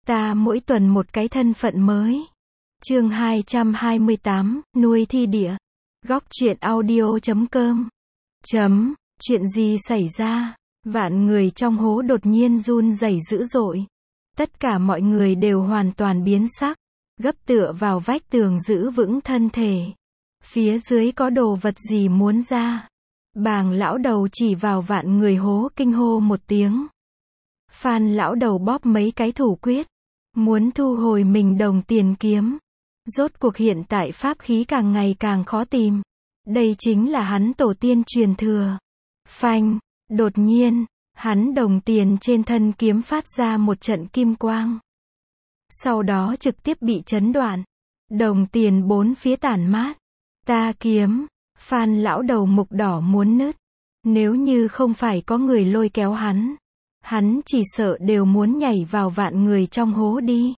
Ta mỗi tuần một cái thân phận mới. Chương 228, nuôi thi địa. Góc truyện audio.com. Chuyện gì xảy ra? Vạn người trong hố đột nhiên run rẩy dữ dội. Tất cả mọi người đều hoàn toàn biến sắc, gấp tựa vào vách tường giữ vững thân thể. Phía dưới có đồ vật gì muốn ra. Bàng lão đầu chỉ vào vạn người hố kinh hô một tiếng. Phan lão đầu bóp mấy cái thủ quyết, muốn thu hồi mình đồng tiền kiếm. Rốt cuộc hiện tại pháp khí càng ngày càng khó tìm. Đây chính là hắn tổ tiên truyền thừa. Phanh, đột nhiên, hắn đồng tiền trên thân kiếm phát ra một trận kim quang. Sau đó trực tiếp bị chấn đoạn. Đồng tiền bốn phía tản mát. Ta kiếm, Phan lão đầu mục đỏ muốn nứt. Nếu như không phải có người lôi kéo hắn chỉ sợ đều muốn nhảy vào vạn người trong hố đi.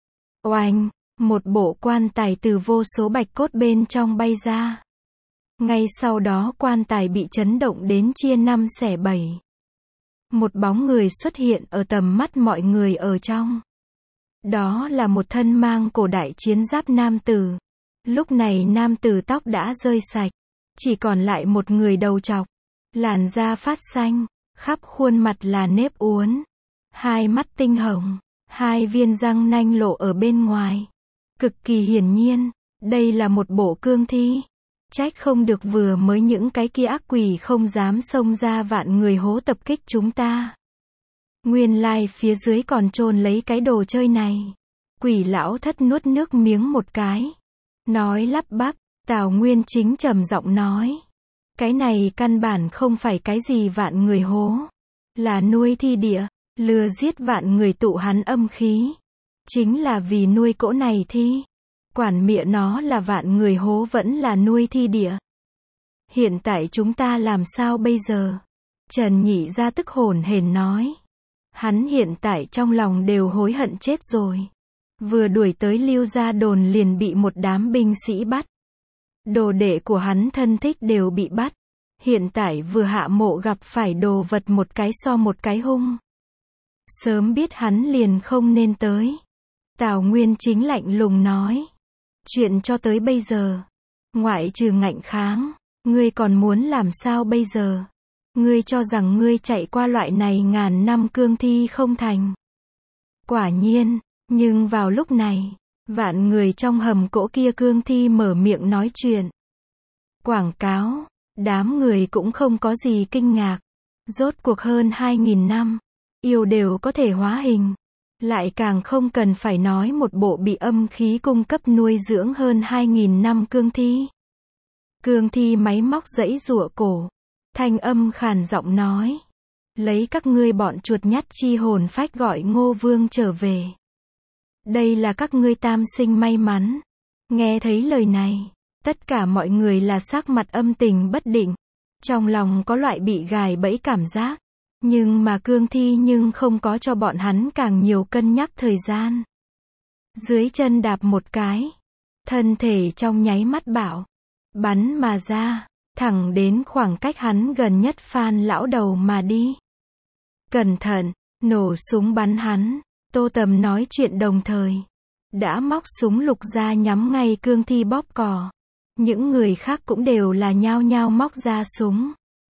Oanh, một bộ quan tài từ vô số bạch cốt bên trong bay ra. Ngay sau đó quan tài bị chấn động đến chia năm xẻ bảy. Một bóng người xuất hiện ở tầm mắt mọi người ở trong. Đó là một thân mang cổ đại chiến giáp nam tử. Lúc này nam tử tóc đã rơi sạch, chỉ còn lại một người đầu trọc, làn da phát xanh, khắp khuôn mặt là nếp uốn, hai mắt tinh hồng, hai viên răng nanh lộ ở bên ngoài. Cực kỳ hiển nhiên, đây là một bộ cương thi. Trách không được vừa mới những cái kia ác quỷ không dám xông ra vạn người hố tập kích chúng ta. Nguyên lai phía dưới còn chôn lấy cái đồ chơi này. Quỷ lão thất nuốt nước miếng một cái. Nói lắp bắp, Tào Nguyên Chính trầm giọng nói. Cái này căn bản không phải cái gì vạn người hố. Là nuôi thi địa, lừa giết vạn người tụ hắn âm khí. Chính là vì nuôi cỗ này thi. Quản mịa nó là vạn người hố vẫn là nuôi thi địa. Hiện tại chúng ta làm sao bây giờ? Trần Nhị ra tức hổn hển nói. Hắn hiện tại trong lòng đều hối hận chết rồi. Vừa đuổi tới Lưu Gia đồn liền bị một đám binh sĩ bắt. Đồ đệ của hắn thân thích đều bị bắt. Hiện tại vừa hạ mộ gặp phải đồ vật một cái so một cái hung. Sớm biết hắn liền không nên tới. Tào Nguyên Chính lạnh lùng nói. Chuyện cho tới bây giờ, ngoại trừ ngạnh kháng, ngươi còn muốn làm sao bây giờ? Ngươi cho rằng ngươi chạy qua loại này ngàn năm cương thi không thành. Quả nhiên, nhưng vào lúc này, vạn người trong hầm cỗ kia cương thi mở miệng nói chuyện. Quảng cáo, đám người cũng không có gì kinh ngạc. Rốt cuộc hơn 2.000 năm, yêu đều có thể hóa hình. Lại càng không cần phải nói một bộ bị âm khí cung cấp nuôi dưỡng hơn 2.000 năm cương thi. Cương thi máy móc giãy giụa cổ. Thanh âm khàn giọng nói. Lấy các ngươi bọn chuột nhắt chi hồn phách gọi Ngô Vương trở về. Đây là các ngươi tam sinh may mắn. Nghe thấy lời này, tất cả mọi người là sắc mặt âm tình bất định. Trong lòng có loại bị gài bẫy cảm giác. Nhưng mà cương thi nhưng không có cho bọn hắn càng nhiều cân nhắc thời gian. Dưới chân đạp một cái. Thân thể trong nháy mắt bạo. Bắn mà ra. Thẳng đến khoảng cách hắn gần nhất Phan lão đầu mà đi. Cẩn thận, nổ súng bắn hắn. Tô Tầm nói chuyện đồng thời. Đã móc súng lục ra nhắm ngay cương thi bóp cò. Những người khác cũng đều là nhao nhao móc ra súng.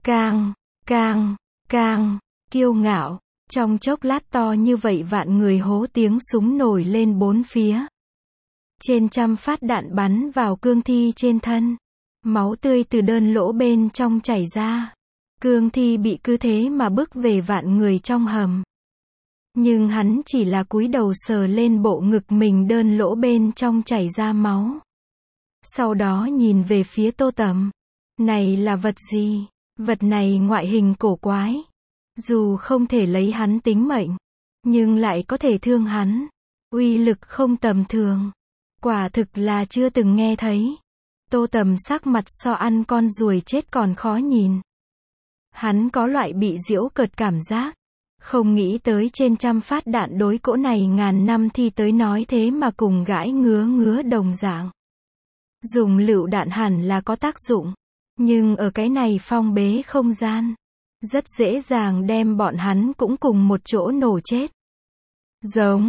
Càng, kiêu ngạo, trong chốc lát to như vậy vạn người hố tiếng súng nổi lên bốn phía. Trên trăm phát đạn bắn vào cương thi trên thân. Máu tươi từ đơn lỗ bên trong chảy ra. Cương thi bị cứ thế mà bước về vạn người trong hầm. Nhưng hắn chỉ là cúi đầu sờ lên bộ ngực mình đơn lỗ bên trong chảy ra máu. Sau đó nhìn về phía Tô Tầm. Này là vật gì? Vật này ngoại hình cổ quái. Dù không thể lấy hắn tính mệnh, nhưng lại có thể thương hắn. Uy lực không tầm thường. Quả thực là chưa từng nghe thấy. Tô Tầm sắc mặt so ăn con ruồi chết còn khó nhìn. Hắn có loại bị giễu cợt cảm giác. Không nghĩ tới trên trăm phát đạn đối cỗ này ngàn năm thi tới nói thế mà cùng gãi ngứa đồng dạng. Dùng lựu đạn hẳn là có tác dụng. Nhưng ở cái này phong bế không gian, rất dễ dàng đem bọn hắn cũng cùng một chỗ nổ chết. Giống,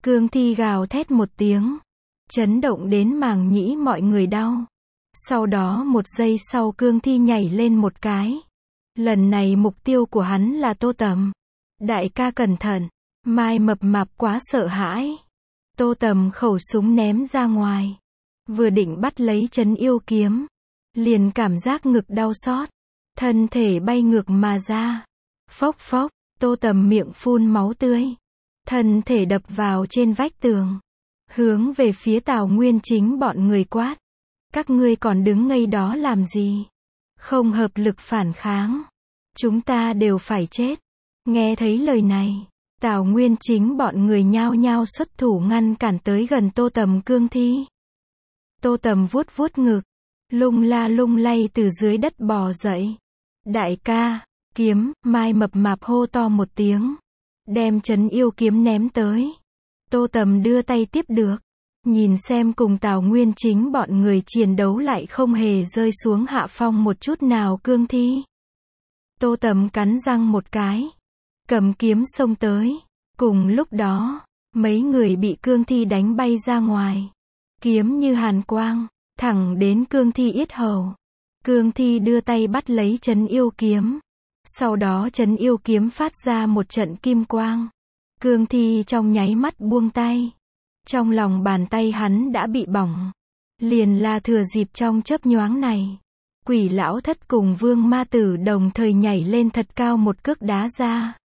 Cương thi gào thét một tiếng, chấn động đến màng nhĩ mọi người đau. Sau đó một giây sau cương thi nhảy lên một cái. Lần này mục tiêu của hắn là Tô Tầm. Đại ca cẩn thận, Mai Mập Mạp quá sợ hãi. Tô Tầm khẩu súng ném ra ngoài. Vừa định bắt lấy Trấn Yêu Kiếm, liền cảm giác ngực đau xót. Thân thể bay ngược mà ra. Phốc phốc, Tô Tầm miệng phun máu tươi. Thân thể đập vào trên vách tường. Hướng về phía Tào Nguyên Chính bọn người quát. Các ngươi còn đứng ngây đó làm gì? Không hợp lực phản kháng. Chúng ta đều phải chết. Nghe thấy lời này, Tào Nguyên Chính bọn người nhao nhao xuất thủ ngăn cản tới gần Tô Tầm cương thi. Tô Tầm vuốt vuốt ngực, lung la lung lay từ dưới đất bò dậy. Đại ca, kiếm, Mai Mập Mạp hô to một tiếng. Đem Trấn Yêu Kiếm ném tới. Tô Tầm đưa tay tiếp được. Nhìn xem cùng Tào Nguyên Chính bọn người chiến đấu lại không hề rơi xuống hạ phong một chút nào cương thi. Tô Tầm cắn răng một cái. Cầm kiếm xông tới. Cùng lúc đó, mấy người bị cương thi đánh bay ra ngoài. Kiếm như hàn quang, thẳng đến cương thi yết hầu. Cương thi đưa tay bắt lấy Trấn Yêu Kiếm. Sau đó Trấn Yêu Kiếm phát ra một trận kim quang. Cương thi trong nháy mắt buông tay. Trong lòng bàn tay hắn đã bị bỏng. Liền là thừa dịp trong chớp nhoáng này. Quỷ Lão Thất cùng Vương Ma Tử đồng thời nhảy lên thật cao một cước đá ra.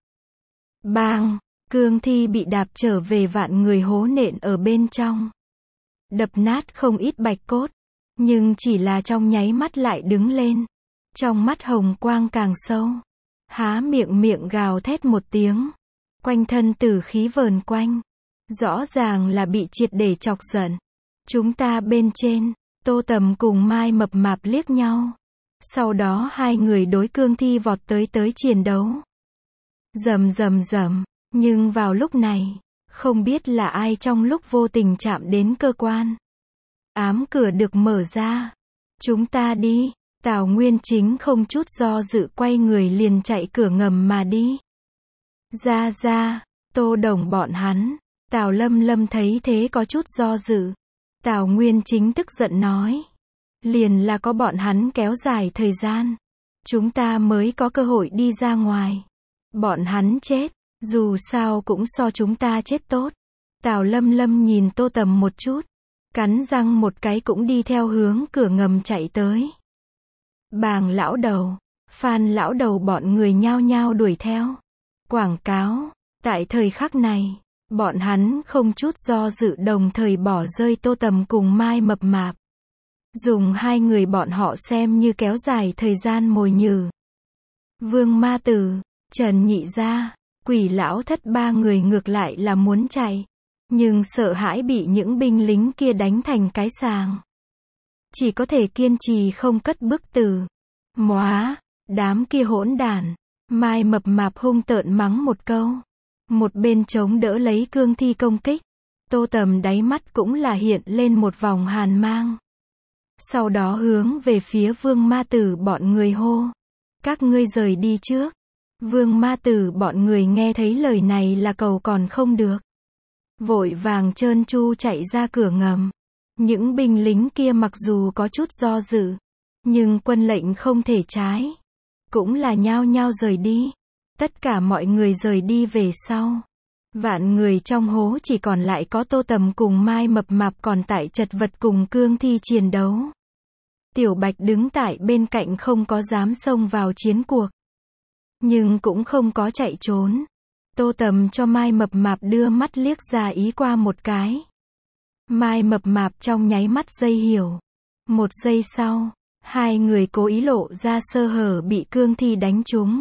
Bang! Cương thi bị đạp trở về vạn người hố nện ở bên trong. Đập nát không ít bạch cốt. Nhưng chỉ là trong nháy mắt lại đứng lên. Trong mắt hồng quang càng sâu. Há miệng gào thét một tiếng. Quanh thân tử khí vờn quanh. Rõ ràng là bị triệt để chọc giận. Chúng ta bên trên, Tô Tầm cùng Mai Mập Mạp liếc nhau. Sau đó hai người đối cương thi vọt tới chiến đấu. Rầm rầm rầm, nhưng vào lúc này, không biết là ai trong lúc vô tình chạm đến cơ quan. Ám cửa được mở ra. Chúng ta đi. Tào Nguyên Chính không chút do dự quay người liền chạy cửa ngầm mà đi. Ra, Tô Đồng bọn hắn. Tào Lâm thấy thế có chút do dự. Tào Nguyên Chính tức giận nói. Liền là có bọn hắn kéo dài thời gian. Chúng ta mới có cơ hội đi ra ngoài. Bọn hắn chết, dù sao cũng so chúng ta chết tốt. Tào Lâm nhìn Tô Tầm một chút. Cắn răng một cái cũng đi theo hướng cửa ngầm chạy tới. Bàng lão đầu, Phan lão đầu bọn người nhao nhao đuổi theo. Quảng cáo, tại thời khắc này, bọn hắn không chút do dự đồng thời bỏ rơi Tô Tầm cùng Mai Mập Mạp. Dùng hai người bọn họ xem như kéo dài thời gian mồi nhử. Vương Ma Tử, Trần Nhị Gia, Quỷ Lão Thất ba người ngược lại là muốn chạy. Nhưng sợ hãi bị những binh lính kia đánh thành cái sàng. Chỉ có thể kiên trì không cất bước từ. Móa, đám kia hỗn đản. Mai Mập Mạp hung tợn mắng một câu. Một bên chống đỡ lấy cương thi công kích. Tô Tầm đáy mắt cũng là hiện lên một vòng hàn mang. Sau đó hướng về phía Vương Ma Tử bọn người hô. Các ngươi rời đi trước. Vương Ma Tử bọn người nghe thấy lời này là cầu còn không được. Vội vàng trơn tru chạy ra cửa ngầm. Những binh lính kia mặc dù có chút do dự. Nhưng quân lệnh không thể trái. Cũng là nhao nhao rời đi. Tất cả mọi người rời đi về sau. Vạn người trong hố chỉ còn lại có Tô Tầm cùng Mai Mập Mạp còn tại chật vật cùng cương thi chiến đấu. Tiểu Bạch đứng tại bên cạnh không có dám xông vào chiến cuộc. Nhưng cũng không có chạy trốn. Tô Tầm cho Mai Mập Mạp đưa mắt liếc ra ý qua một cái. Mai Mập Mạp trong nháy mắt dây hiểu. Một giây sau, hai người cố ý lộ ra sơ hở bị cương thi đánh trúng.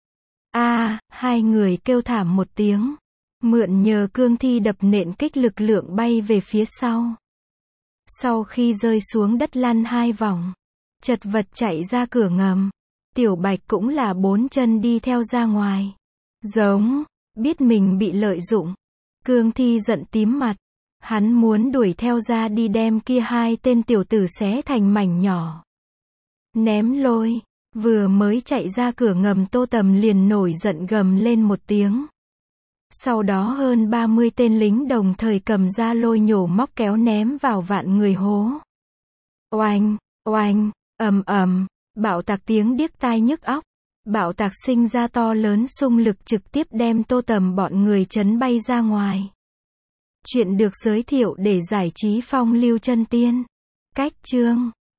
Hai người kêu thảm một tiếng. Mượn nhờ cương thi đập nện kích lực lượng bay về phía sau. Sau khi rơi xuống đất lăn hai vòng, chật vật chạy ra cửa ngầm. Tiểu Bạch cũng là bốn chân đi theo ra ngoài. Giống, biết mình bị lợi dụng. Cương thi giận tím mặt. Hắn muốn đuổi theo ra đi đem kia hai tên tiểu tử xé thành mảnh nhỏ. Ném lôi. Vừa mới chạy ra cửa ngầm Tô Tầm liền nổi giận gầm lên một tiếng. Sau đó hơn 30 tên lính đồng thời cầm ra lôi nhổ móc kéo ném vào vạn người hố. Oanh, oanh, ầm ầm, bạo tạc tiếng điếc tai nhức óc. Bạo tạc sinh ra to lớn xung lực trực tiếp đem Tô Tầm bọn người chấn bay ra ngoài. Chuyện được giới thiệu để giải trí phong lưu chân tiên. Cách chương